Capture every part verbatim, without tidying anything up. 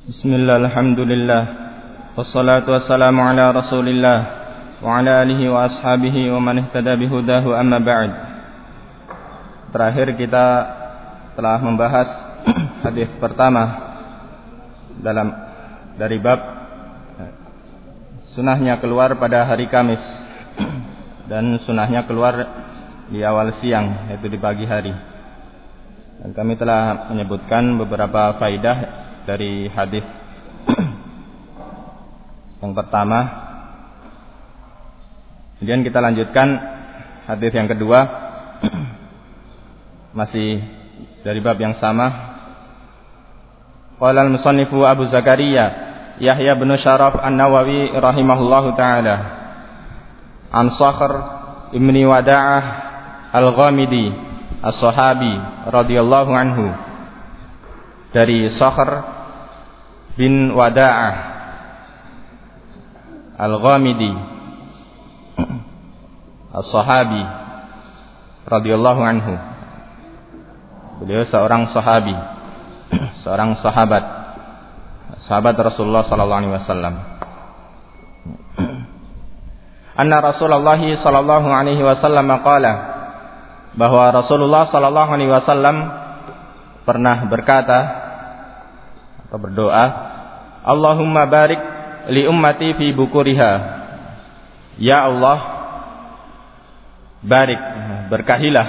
Bismillah, alhamdulillah, wassalatu wassalamu ala rasulillah wa ala alihi wa ashabihi wa man ihtada bihudahu, amma ba'd. Terakhir kita telah membahas hadis pertama dalam dari bab sunahnya keluar pada hari Kamis dan sunahnya keluar di awal siang, yaitu di pagi hari. Dan kami telah menyebutkan beberapa faidah dari hadis yang pertama. Kemudian kita lanjutkan hadis yang kedua, masih dari bab yang sama. Qala al-musannifu Abu Zakaria Yahya bin Syaraf An-Nawawi rahimahullahu taala an Sakhr ibni Wada'ah Al-Ghamidi as-sahabi radhiyallahu anhu, dari Sakhr bin Wada'ah Al-Ghamidi as-sahabi radhiyallahu anhu. Beliau seorang sahabi, seorang sahabat, sahabat Rasulullah sallallahu alaihi wasallam. Anna Rasulullah sallallahu alaihi wasallam qala, bahwa Rasulullah sallallahu alaihi wasallam pernah berkata atau berdoa, Allahumma barik li ummati fi bukuriha. Ya Allah, barik, berkahilah,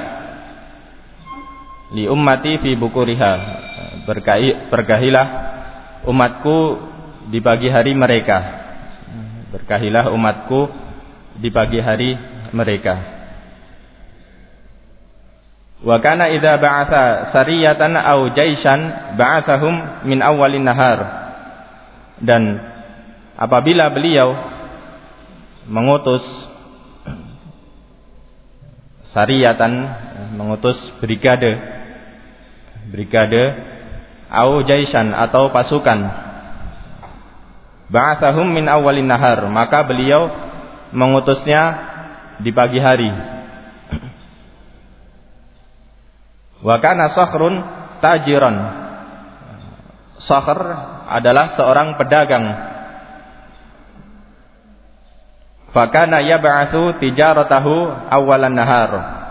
li ummati fi bukuriha, berkahi, berkahilah umatku di pagi hari mereka. Berkahilah umatku di pagi hari mereka. Wa kana idza ba'atha sariyatan aw jaishan ba'athahum min awwalin nahar. Dan apabila beliau mengutus sariyatan, mengutus brigade, brigade aw jaishan atau pasukan, ba'athahum min awwalin nahar, maka beliau mengutusnya di pagi hari. Wa kana Sakhrun tajiran. Sakhr adalah seorang pedagang. Fa kana yab'atsu tijaratahu awwalan nahar.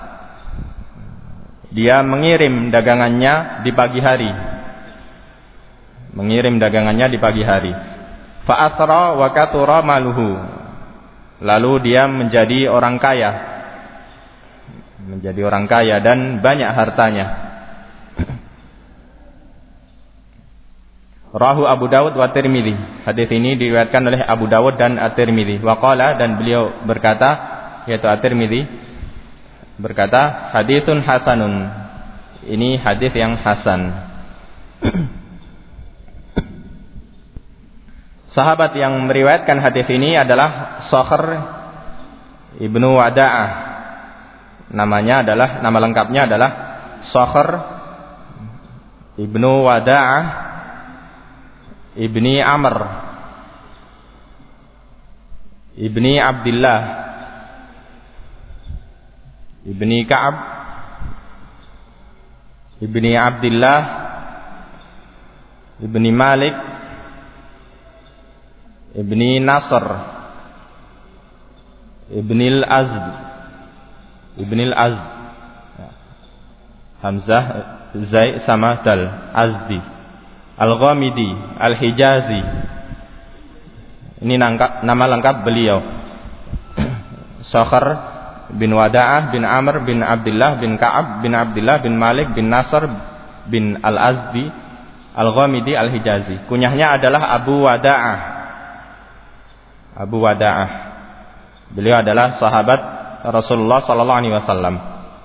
Dia mengirim dagangannya di pagi hari. Mengirim dagangannya di pagi hari. Fa asra wa katura maluhu. Lalu dia menjadi orang kaya. Menjadi orang kaya dan banyak hartanya. Rahu Abu Dawud wa Tirmidzi. Hadis ini diriwayatkan oleh Abu Dawud dan At-Tirmidzi. Wa qala, dan beliau berkata, yaitu At-Tirmidzi berkata, haditsun hasanun. Ini hadis yang hasan. Sahabat yang meriwayatkan hadis ini adalah Sakhr ibnu Wada'ah. Namanya adalah, nama lengkapnya adalah Sakhr ibnu Wada'ah ibni Amr ibni Abdullah ibni Ka'ab ibni Abdullah ibni Malik ibni Nasr ibni Al-Azd ibni Al-Azd, Hamzah Zai sama Dal, Azdi, Al-Ghamidi Al-Hijazi. Ini nama lengkap beliau. Sakhr bin Wada'ah bin Amr bin Abdullah bin Ka'ab bin Abdullah bin Malik bin Nasr bin Al-Azdi Al-Ghamidi Al-Hijazi. Kunyahnya adalah Abu Wada'ah. Abu Wada'ah. Beliau adalah sahabat Rasulullah sallallahu alaihi wasallam.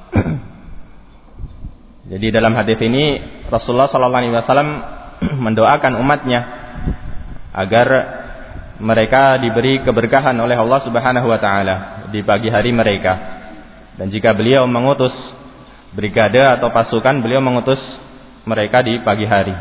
Jadi dalam hadis ini Rasulullah sallallahu alaihi wasallam mendoakan umatnya agar mereka diberi keberkahan oleh Allah Subhanahu wa taala di pagi hari mereka. Dan jika beliau mengutus brigade atau pasukan, beliau mengutus mereka di pagi hari.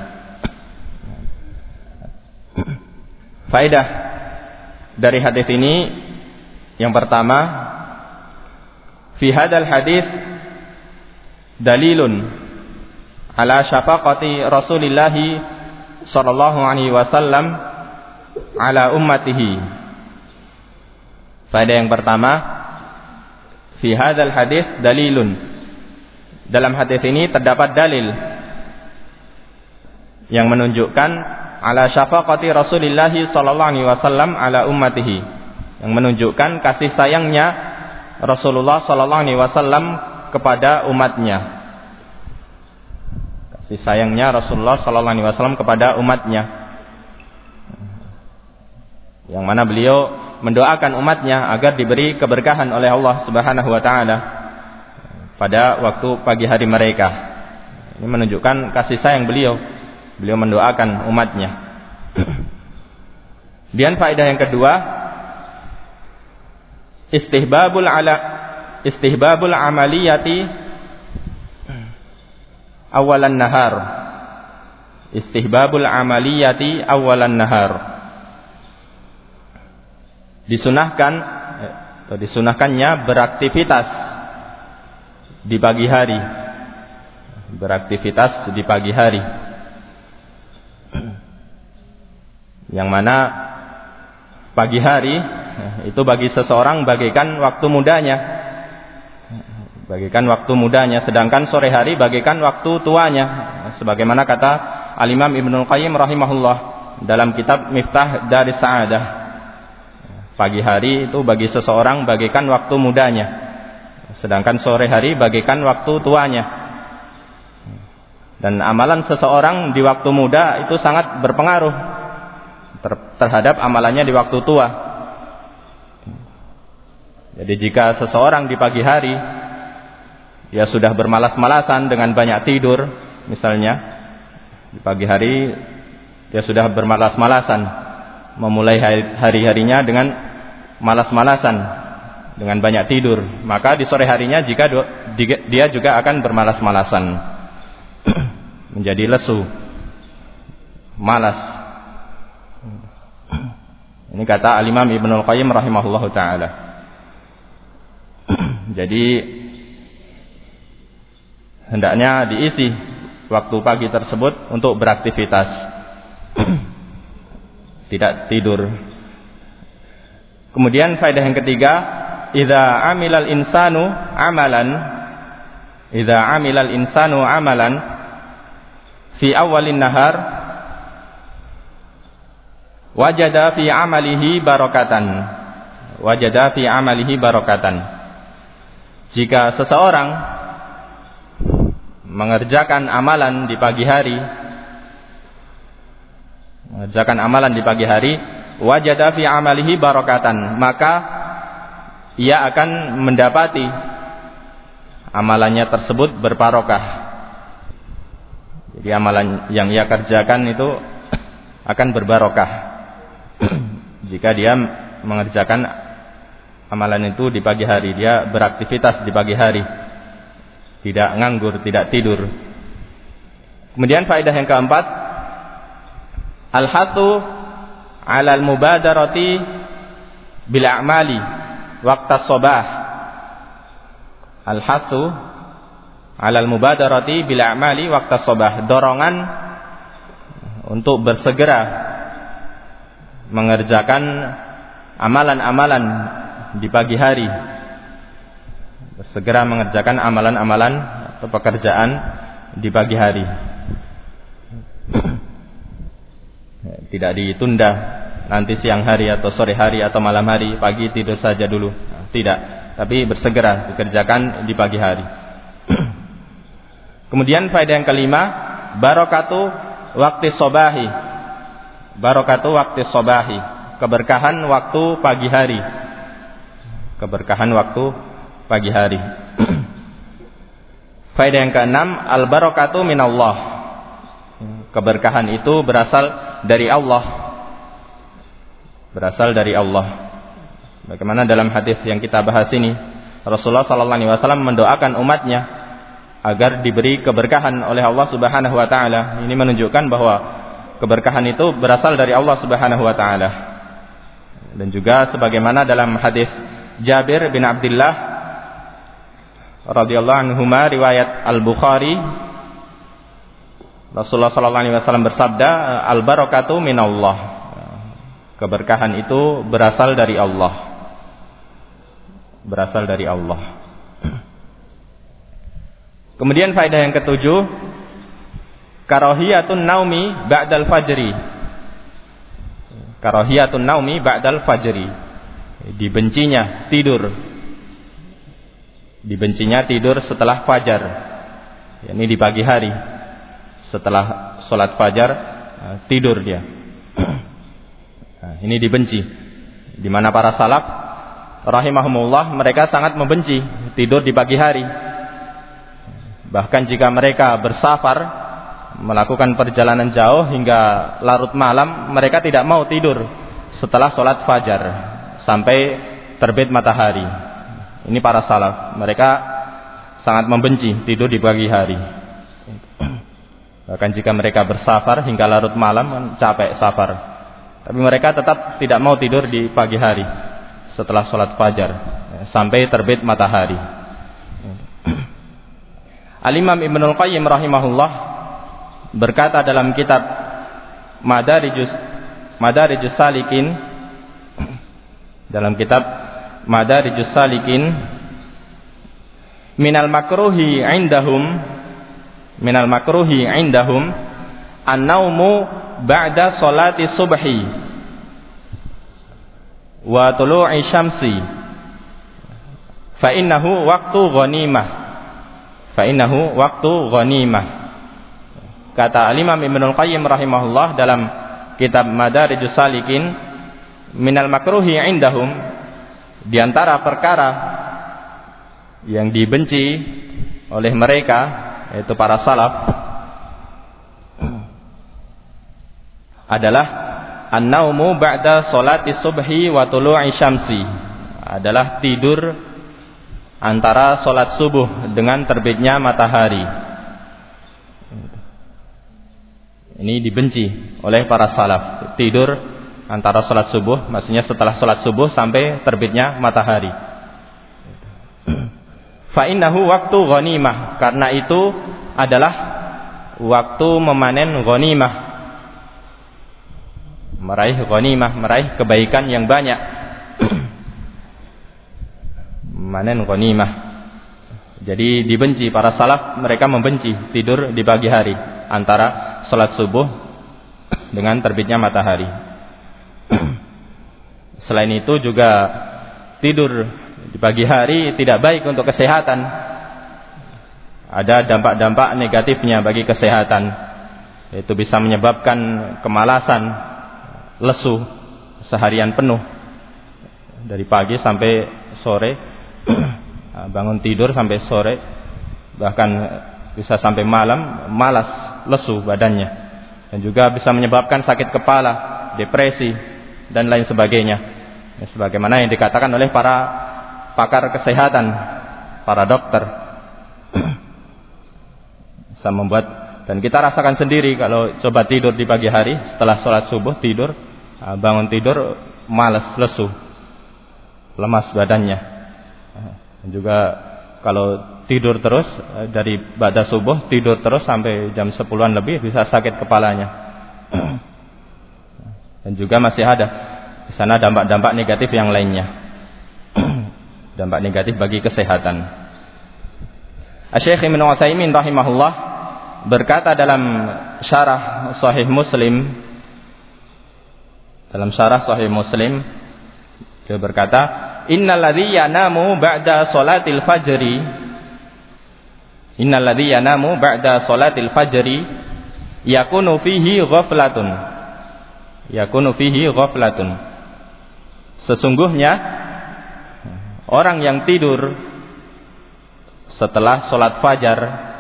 Faedah dari hadis ini yang pertama, fi hadal hadis dalilun ala syafaqati Rasulillah sallallahu alaihi wasallam ala ummatihi. Faedah yang pertama, fi hadzal hadis dalilun. Dalam hadis ini terdapat dalil yang menunjukkan ala syafaqati Rasulillah sallallahu alaihi wasallam ala ummatihi, yang menunjukkan kasih sayangnya Rasulullah sallallahu alaihi wasallam kepada umatnya. Kasih sayangnya Rasulullah sallallahu alaihi wasallam kepada umatnya, yang mana beliau mendoakan umatnya agar diberi keberkahan oleh Allah Subhanahu wa taala pada waktu pagi hari mereka. Ini menunjukkan kasih sayang beliau. Beliau mendoakan umatnya. Dan faedah yang kedua, istihbabul ala istihbabul amaliyati awalan nahar. Istihbabul amaliyati awalan nahar. Disunahkan atau disunahkannya beraktivitas di pagi hari. Beraktivitas di pagi hari. Yang mana pagi hari itu bagi seseorang bagaikan waktu mudanya, bagaikan waktu mudanya, sedangkan sore hari bagaikan waktu tuanya, sebagaimana kata Al-Imam Ibnul Qayyim rahimahullah dalam kitab Miftah Daris Sa'adah. Pagi hari itu bagi seseorang bagaikan waktu mudanya, sedangkan sore hari bagaikan waktu tuanya. Dan amalan seseorang di waktu muda itu sangat berpengaruh ter- terhadap amalannya di waktu tua. Jadi jika seseorang di pagi hari dia sudah bermalas-malasan dengan banyak tidur, misalnya di pagi hari dia sudah bermalas-malasan, memulai hari-harinya dengan malas-malasan, dengan banyak tidur, maka di sore harinya jika dia juga akan bermalas-malasan, menjadi lesu, malas. Ini kata Al-Imam Ibnul Qayyim rahimahullahu ta'ala. Jadi hendaknya diisi waktu pagi tersebut untuk beraktivitas, tidak tidur. Kemudian faedah yang ketiga, idza amilal insanu amalan idza amilal insanu amalan fi awalin nahar wajada fi amalihi barakatan wajada fi amalihi barakatan. Jika seseorang mengerjakan amalan di pagi hari mengerjakan amalan di pagi hari wajada fi amalihi barakatan, maka ia akan mendapati amalannya tersebut berbarokah. Jadi amalan yang ia kerjakan itu akan berbarokah jika dia mengerjakan amalan itu di pagi hari, dia beraktivitas di pagi hari, tidak nganggur, tidak tidur. Kemudian faedah yang keempat, al-hathu 'alal mubadarati bil a'mali waqtas sabah. Al-hathu 'alal mubadarati bil a'mali waqtas sabah, dorongan untuk bersegera mengerjakan amalan-amalan di pagi hari, bersegera mengerjakan amalan-amalan atau pekerjaan di pagi hari. Tidak ditunda nanti siang hari atau sore hari atau malam hari, pagi tidur saja dulu. Tidak, tapi bersegera dikerjakan di pagi hari. Kemudian faedah yang kelima, barakatu waqti sobahi. Barakatu waqti sobahi, keberkahan waktu pagi hari. Keberkahan waktu pagi hari. Faedah yang keenam, al barakatu minallah. Keberkahan itu berasal dari Allah. Berasal dari Allah. Bagaimana dalam hadis yang kita bahas ini, Rasulullah sallallahu alaihi wasallam mendoakan umatnya agar diberi keberkahan oleh Allah Subhanahu wa taala. Ini menunjukkan bahwa keberkahan itu berasal dari Allah Subhanahu wa taala. Dan juga sebagaimana dalam hadis Jabir bin Abdullah radhiyallahu anhuma riwayat Al-Bukhari, Rasulullah sallallahu alaihi wasallam bersabda, al barakatu minallah. Keberkahan itu berasal dari Allah. Berasal dari Allah. Kemudian faedah yang ketujuh, karahiyatun naumi ba'dal fajri. Karahiyatun naumi ba'dal fajri. Dibencinya tidur. Dibencinya tidur setelah fajar. Ini di pagi hari. Setelah sholat fajar tidur dia. Nah, ini dibenci. Di mana para salaf rahimahumullah mereka sangat membenci tidur di pagi hari. Bahkan jika mereka bersafar melakukan perjalanan jauh hingga larut malam, mereka tidak mau tidur setelah sholat fajar sampai terbit matahari. Ini para salaf, mereka sangat membenci tidur di pagi hari. Bahkan jika mereka bersafar hingga larut malam, capek safar, tapi mereka tetap tidak mau tidur di pagi hari setelah sholat fajar sampai terbit matahari. Al-Imam Ibnul Qayyim rahimahullah berkata dalam kitab Madarijus Madarijus Salikin, dalam kitab Madarijus Salikin, minal makruhi indahum minal makruhi indahum an-naumu ba'da sholati subhi wa tulu'i syamsi fa innahu waqtu ghanimah fa innahu waqtu ghanimah. Kata Al-Imam Ibnul Qayyim rahimahullah dalam kitab Madarijus Salikin, minal makruhi indahum, di antara perkara yang dibenci oleh mereka, yaitu para salaf, adalah an-naumu ba'da sholati subhi wa tulu'i syamsi, adalah tidur antara sholat subuh dengan terbitnya matahari. Ini dibenci oleh para salaf, tidur antara sholat subuh, maksudnya setelah sholat subuh sampai terbitnya matahari. Fa innahu waktu ghanimah, karena itu adalah waktu memanen ghanimah, meraih ghanimah, meraih kebaikan yang banyak. Memanen ghanimah. Jadi dibenci para salaf, mereka membenci tidur di pagi hari antara sholat subuh dengan terbitnya matahari. Selain itu juga tidur di pagi hari tidak baik untuk kesehatan. Ada dampak-dampak negatifnya bagi kesehatan. Itu bisa menyebabkan kemalasan, lesu seharian penuh, dari pagi sampai sore, bangun tidur sampai sore, bahkan bisa sampai malam, malas, lesu badannya, dan juga bisa menyebabkan sakit kepala, depresi, dan lain sebagainya. Ya, sebagaimana yang dikatakan oleh para pakar kesehatan, para dokter, bisa membuat, dan kita rasakan sendiri kalau coba tidur di pagi hari setelah sholat subuh, tidur, bangun tidur malas, lesu, lemas badannya. Dan juga kalau tidur terus dari ba'da subuh, tidur terus sampai jam sepuluhan lebih, bisa sakit kepalanya. Dan juga masih ada di sana dampak-dampak negatif yang lainnya, dampak negatif bagi kesehatan. Asy-Syaikh Ibnu Utsaimin rahimahullah berkata dalam syarah Sahih Muslim, dalam syarah Sahih Muslim dia berkata, innal ladzi yanamu ba'da sholatil fajri innal ladzi yanamu ba'da sholatil fajri yakunu fihi ghaflatun yakunu fihi ghaflatun sesungguhnya orang yang tidur setelah sholat fajar,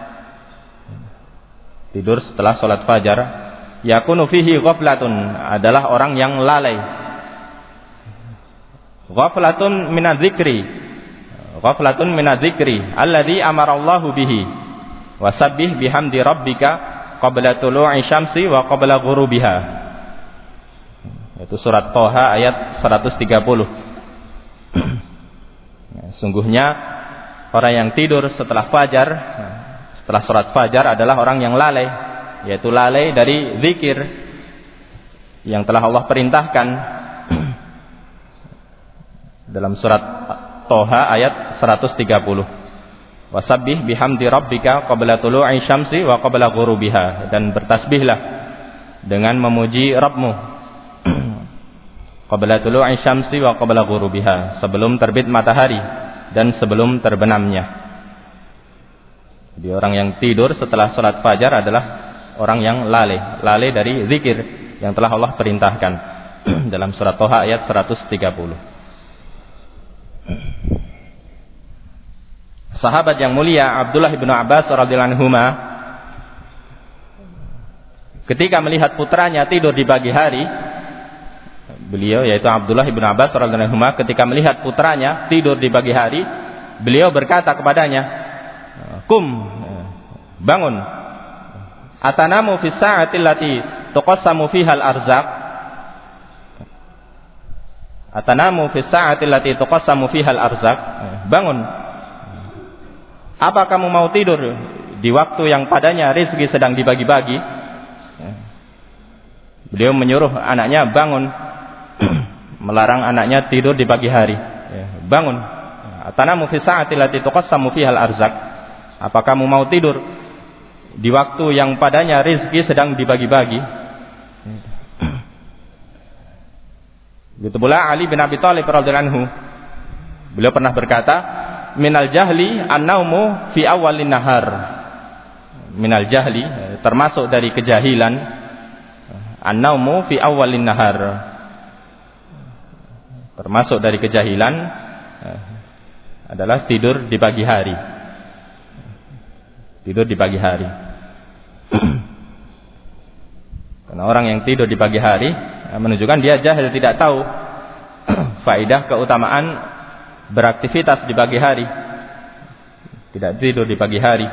tidur setelah sholat fajar, yakunu fihi ghaflatun, adalah orang yang lalai. Ghaflatun minadzikri, ghaflatun minadzikri alladzi amarallahu bihi, wasabbih bihamdi rabbika qabla tulu'i syamsi wa qabla ghurubiha. Itu surat Thaha ayat seratus tiga puluh. Sungguhnya orang yang tidur setelah fajar, setelah sholat fajar adalah orang yang lalai, yaitu lalai dari zikir yang telah Allah perintahkan dalam surat Toha ayat seratus tiga puluh. Wasabbih bihamdi rabbika qabla tulu'i syamsi wa qabla ghurubiha, dan bertasbihlah dengan memuji Rabbmu qabla tulu'i syamsi wa qabla ghurubiha, sebelum terbit matahari dan sebelum terbenamnya. Jadi orang yang tidur setelah salat fajar adalah orang yang lalai, lalai dari zikir yang telah Allah perintahkan dalam surat Toha ayat seratus tiga puluh. Sahabat yang mulia Abdullah bin Abbas radhiyallahu anhuma ketika melihat putranya tidur di pagi hari, beliau yaitu Abdullah bin Abbas radhiyallahu anhuma ketika melihat putranya tidur di pagi hari, beliau berkata kepadanya, "Kum, bangun. Atanamu fi sa'ati allati tuqassamu fiha al-arzaq." Atanamu fi sa'ati allati tuqassamu fiha al-arzaq. Bangun. Apa kamu mau tidur di waktu yang padanya rezeki sedang dibagi-bagi? Beliau menyuruh anaknya bangun, melarang anaknya tidur di pagi hari. Bangun. Atanamu fi sa'ati allati tuqassamu fiha al-arzaq. Apa kamu mau tidur di waktu yang padanya rezeki sedang dibagi-bagi? Begitu pula Ali bin Abi Thalib radhiyallahu anhu. Beliau pernah berkata, minal jahli an-naumu fi awwalin nahar. Minal jahli, termasuk dari kejahilan, an-naumu fi awwalin nahar. Termasuk dari kejahilan adalah tidur di pagi hari. Tidur di pagi hari. Karena orang yang tidur di pagi hari menunjukkan dia jahil, tidak tahu faedah keutamaan beraktivitas di pagi hari, tidak tidur di pagi hari.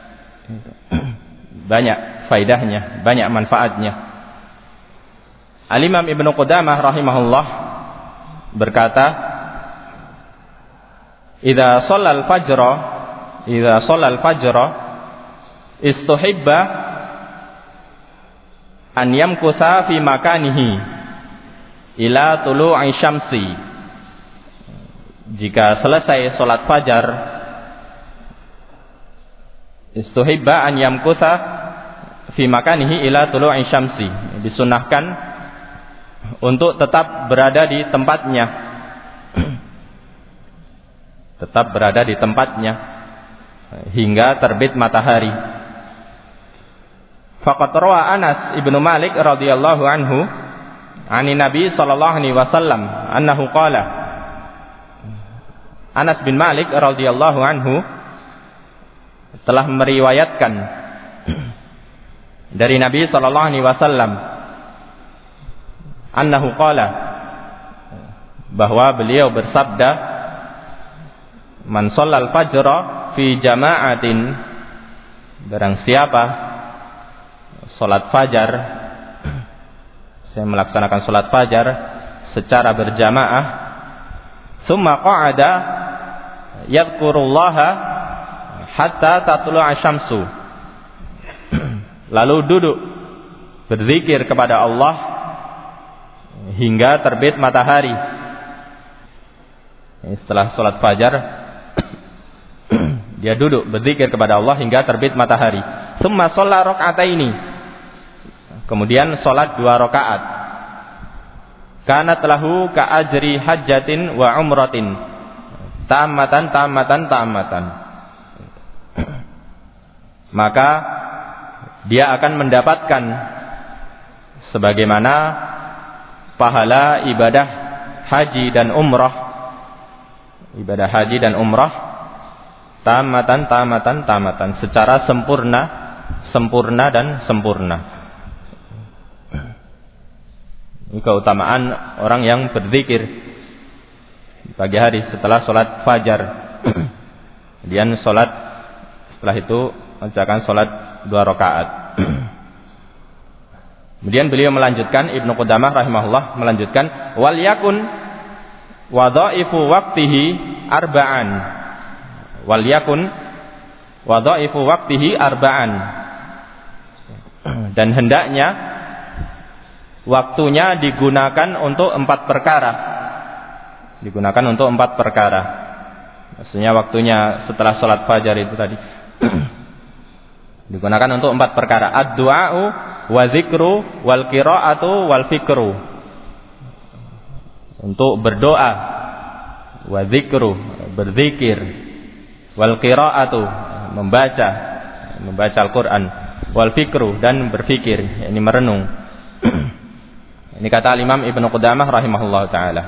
Banyak faedahnya, banyak manfaatnya. Al-Imam Ibnu Qudamah rahimahullah berkata, "Idza shallal fajra, idza shallal fajra istuhibba an yamkutha fi makanihi ila tulu'i syamsi." Jika selesai sholat fajar, istuhibba an yamkutha fi makanihi ila tulu'i syamsi, disunahkan untuk tetap berada di tempatnya, tetap berada di tempatnya hingga terbit matahari. Faqad rawa Anas ibnu Malik radhiyallahu anhu ani Nabi sallallahu alaihi wasallam annahu qala. Anas bin Malik radhiyallahu anhu telah meriwayatkan dari Nabi sallallahu alaihi wasallam annahu qala, bahwa beliau bersabda, man shallal fajra fi jama'atin, barang siapa salat fajar, saya melaksanakan salat fajar secara berjamaah, tsumma qa'ada yadhkurullaha hatta tatlu'a syamsu, lalu duduk berzikir kepada Allah hingga terbit matahari. Setelah salat fajar dia duduk berzikir kepada Allah hingga terbit matahari. Tsumma shalla raka'ataini, kemudian salat dua rakaat. Kanat lahu ka ajri hajjatin wa umratin, tamatan tamatan tamatan, maka dia akan mendapatkan sebagaimana pahala ibadah haji dan umrah, ibadah haji dan umrah, tamatan tamatan tamatan, secara sempurna, sempurna dan sempurna. Ini keutamaan orang yang berzikir pagi hari setelah sholat fajar. Kemudian sholat, setelah itu mengerjakan sholat dua rakaat. Kemudian beliau melanjutkan, Ibnu Qudamah rahimahullah melanjutkan, wal yakun wadha'ifu waqtihi arba'an. Wal yakun wadha'ifu waqtihi arba'an. Dan hendaknya waktunya digunakan untuk empat perkara. Digunakan untuk empat perkara. Maksudnya waktunya setelah sholat fajar itu tadi. Digunakan untuk empat perkara. Ad-du'a'u wa dzikru wal qira'atu wal fikru. Untuk berdoa, wa dzikru, berzikir, wal qira'atu, membaca, membaca Al-Qur'an, wal fikru, dan berfikir, ini merenung. Ini kata Imam Ibnu Qudamah rahimahullah taala.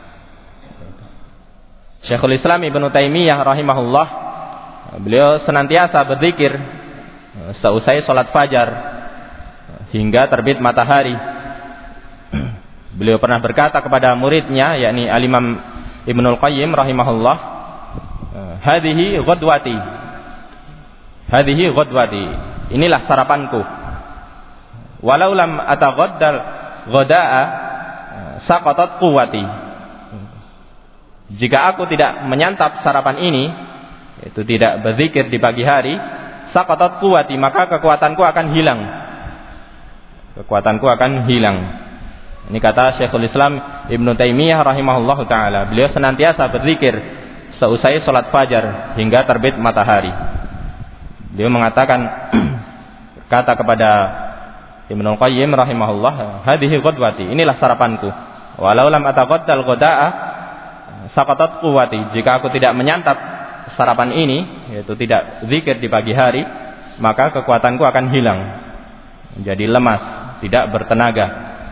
Syekhul Islam Ibnu Taimiyah rahimahullah, beliau senantiasa berzikir seusai salat fajar hingga terbit matahari. Beliau pernah berkata kepada muridnya, yakni Al-Imam Ibnul Qayyim rahimahullah, hadhihi ghadwati, hadhihi ghadwati, inilah sarapanku. Walau lam ataghaddal ghada'a saqatat quwwati. Jika aku tidak menyantap sarapan ini, yaitu tidak berzikir di pagi hari, saqatat quwwati, maka kekuatanku akan hilang. Kekuatanku akan hilang. Ini kata Syekhul Islam Ibnu Taimiyah rahimahullahu taala. Beliau senantiasa berzikir seusai salat fajar hingga terbit matahari. Beliau mengatakan, kata kepada Ibnu Qayyim rahimahullah, hadhihi ghadwati, inilah sarapanku. Walau lam ataghaddal ghada'a saqatat quwwati. Jika aku tidak menyantap sarapan ini, yaitu tidak zikir di pagi hari, maka kekuatanku akan hilang, menjadi lemas, tidak bertenaga.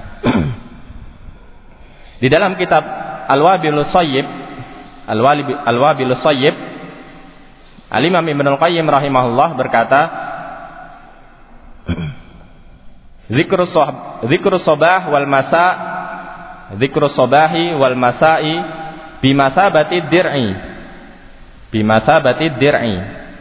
Di dalam kitab Al-Wabilus Shayyib, Al-Wabilus Shayyib, Al-Imam Ibnul Qayyim rahimahullah berkata, Zikrus Zikrus Sabah wal Masa, Zikrus Sabahi wal Masai bimasabati dir'i, bimasabati dir'i.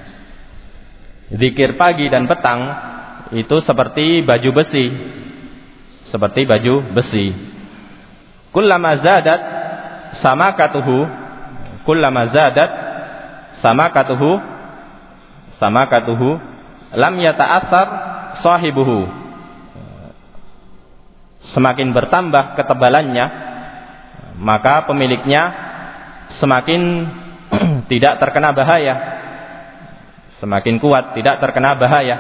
Zikir pagi dan petang itu seperti baju besi, seperti baju besi. Kullama zadat samakatuhu, kullama zadat samakatuhu, samakatuhu lam yata'athar sahibuhu. Semakin bertambah ketebalannya, maka pemiliknya semakin tidak terkena bahaya, semakin kuat, tidak terkena bahaya,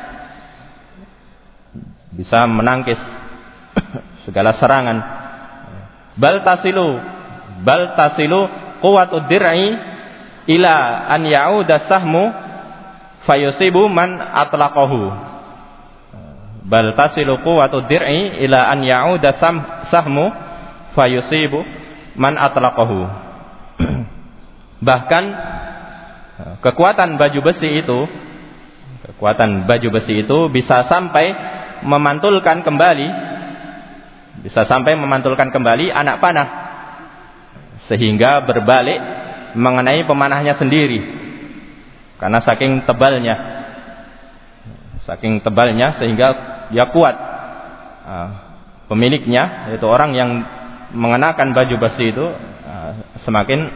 bisa menangkis segala serangan. Bal tasilu, bal tasilu quwwatud dir'i ila an ya'uda sahmu fayusibu man atlaqahu. Bal tasilu quwwatud dir'i ila an ya'uda sahmu fayusibu man atlaqahu. Bahkan kekuatan baju besi itu, kekuatan baju besi itu bisa sampai memantulkan kembali, bisa sampai memantulkan kembali anak panah, sehingga berbalik mengenai pemanahnya sendiri, karena saking tebalnya, saking tebalnya sehingga dia kuat. Nah, pemiliknya, yaitu orang yang mengenakan baju besi itu, semakin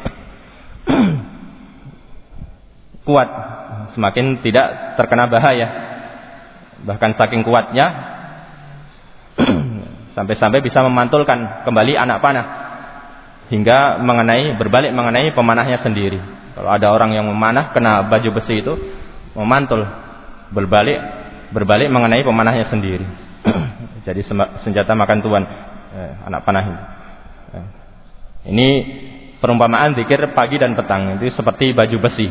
kuat, semakin tidak terkena bahaya. Bahkan saking kuatnya sampai-sampai bisa memantulkan kembali anak panah hingga mengenai berbalik mengenai pemanahnya sendiri. Kalau ada orang yang memanah kena baju besi itu, memantul berbalik berbalik mengenai pemanahnya sendiri. Jadi senjata makan tuan, eh, anak panah ini. Eh. Ini perumpamaan zikir pagi dan petang itu seperti baju besi.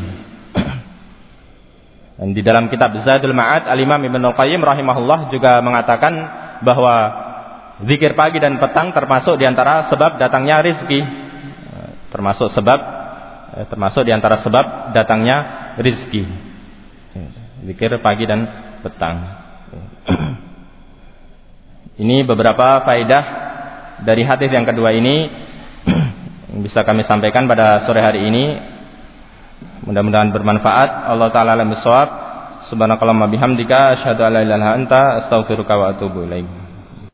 Dan di dalam kitab Zadul Ma'ad, Al-Imam Ibnul Qayyim rahimahullah juga mengatakan bahwa zikir pagi dan petang termasuk di antara sebab datangnya rizki, termasuk sebab termasuk di antara sebab datangnya rizki. Zikir pagi dan petang. Ini beberapa faedah dari hadis yang kedua ini yang bisa kami sampaikan pada sore hari ini. Mudah-mudahan bermanfaat. Allah Ta'ala alam bisawab. Subhanakallahumma bihamdika asyhadu an la ilaha illa anta astaghfiruka wa atubu ilaik.